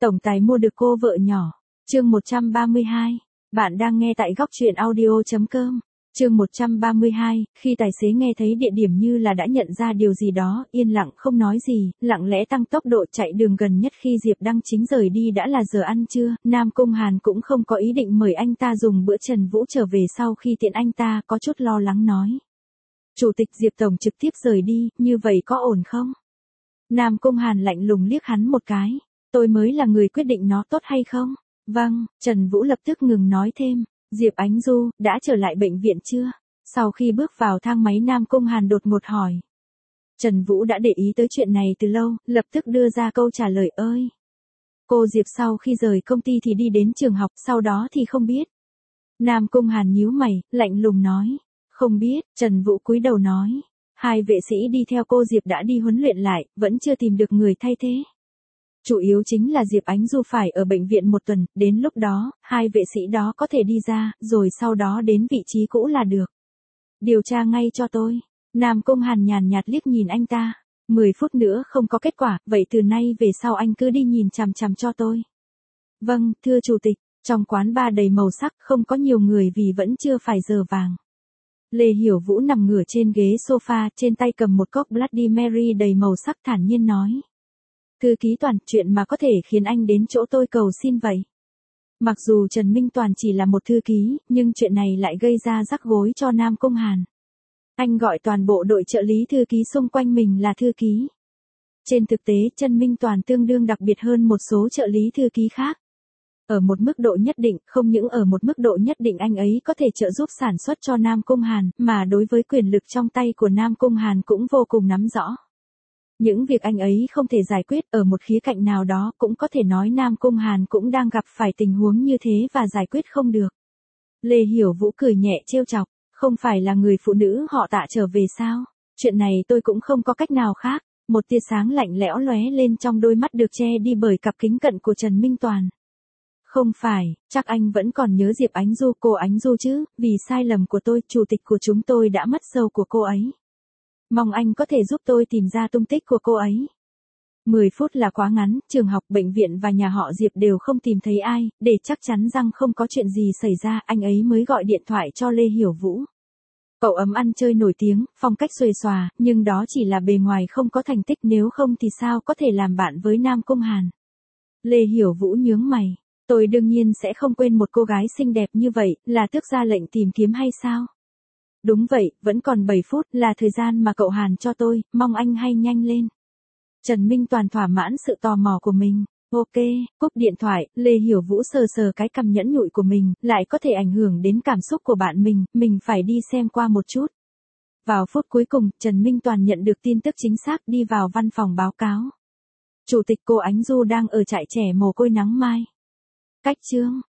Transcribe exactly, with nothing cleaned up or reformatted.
Tổng tài mua được cô vợ nhỏ. Chương một trăm ba mươi hai. Bạn đang nghe tại góc truyện audio chấm com. Chương một trăm ba mươi hai, khi tài xế nghe thấy địa điểm như là đã nhận ra điều gì đó, yên lặng không nói gì, lặng lẽ tăng tốc độ chạy đường gần nhất. Khi Diệp Đăng Chính rời đi đã là giờ ăn trưa, Nam Cung Hàn cũng không có ý định mời anh ta dùng bữa. Trần Vũ trở về sau khi tiện anh ta, có chút lo lắng nói. Chủ tịch Diệp Tổng trực tiếp rời đi, như vậy có ổn không? Nam Cung Hàn lạnh lùng liếc hắn một cái. Tôi mới là người quyết định nó tốt hay không? Vâng, Trần Vũ lập tức ngừng nói thêm. Diệp Ánh Du, đã trở lại bệnh viện chưa? Sau khi bước vào thang máy, Nam Cung Hàn đột ngột hỏi. Trần Vũ đã để ý tới chuyện này từ lâu, lập tức đưa ra câu trả lời ơi. Cô Diệp sau khi rời công ty thì đi đến trường học, sau đó thì không biết. Nam Cung Hàn nhíu mày, lạnh lùng nói. Không biết, Trần Vũ cúi đầu nói. Hai vệ sĩ đi theo cô Diệp đã đi huấn luyện lại, vẫn chưa tìm được người thay thế. Chủ yếu chính là Diệp Ánh Du phải ở bệnh viện một tuần, đến lúc đó, hai vệ sĩ đó có thể đi ra, rồi sau đó đến vị trí cũ là được. Điều tra ngay cho tôi. Nam Cung Hàn nhàn nhạt liếc nhìn anh ta. Mười phút nữa không có kết quả, vậy từ nay về sau anh cứ đi nhìn chằm chằm cho tôi. Vâng, thưa chủ tịch. Trong quán bar đầy màu sắc, không có nhiều người vì vẫn chưa phải giờ vàng. Lê Hiểu Vũ nằm ngửa trên ghế sofa, trên tay cầm một cốc Bloody Mary đầy màu sắc, thản nhiên nói. Thư ký Toàn, chuyện mà có thể khiến anh đến chỗ tôi cầu xin vậy. Mặc dù Trần Minh Toàn chỉ là một thư ký, nhưng chuyện này lại gây ra rắc rối cho Nam Cung Hàn. Anh gọi toàn bộ đội trợ lý thư ký xung quanh mình là thư ký. Trên thực tế, Trần Minh Toàn tương đương đặc biệt hơn một số trợ lý thư ký khác. Ở một mức độ nhất định, không những ở một mức độ nhất định anh ấy có thể trợ giúp sản xuất cho Nam Cung Hàn, mà đối với quyền lực trong tay của Nam Cung Hàn cũng vô cùng nắm rõ. Những việc anh ấy không thể giải quyết ở một khía cạnh nào đó cũng có thể nói Nam Cung Hàn cũng đang gặp phải tình huống như thế và giải quyết không được. Lê Hiểu Vũ cười nhẹ trêu chọc, không phải là người phụ nữ họ Tạ trở về sao? Chuyện này tôi cũng không có cách nào khác. Một tia sáng lạnh lẽo lóe lên trong đôi mắt được che đi bởi cặp kính cận của Trần Minh Toàn. Không phải, chắc anh vẫn còn nhớ Diệp Ánh Du, cô Ánh Du chứ, vì sai lầm của tôi, chủ tịch của chúng tôi đã mất dâu của cô ấy. Mong anh có thể giúp tôi tìm ra tung tích của cô ấy. Mười phút là quá ngắn, trường học, bệnh viện và nhà họ Diệp đều không tìm thấy ai, để chắc chắn rằng không có chuyện gì xảy ra, anh ấy mới gọi điện thoại cho Lê Hiểu Vũ. Cậu ấm ăn chơi nổi tiếng, phong cách xuề xòa, nhưng đó chỉ là bề ngoài, không có thành tích, nếu không thì sao có thể làm bạn với Nam Cung Hàn. Lê Hiểu Vũ nhướng mày. Tôi đương nhiên sẽ không quên một cô gái xinh đẹp như vậy, là tước ra lệnh tìm kiếm hay sao? Đúng vậy, vẫn còn bảy phút là thời gian mà cậu Hàn cho tôi, mong anh hay nhanh lên. Trần Minh Toàn thỏa mãn sự tò mò của mình. Ok, cúp điện thoại, Lê Hiểu Vũ sờ sờ cái cằm nhẫn nhụi của mình, lại có thể ảnh hưởng đến cảm xúc của bạn mình, mình phải đi xem qua một chút. Vào phút cuối cùng, Trần Minh Toàn nhận được tin tức chính xác, đi vào văn phòng báo cáo. Chủ tịch cô Ánh Du đang ở trại trẻ mồ côi Nắng Mai. Cách chương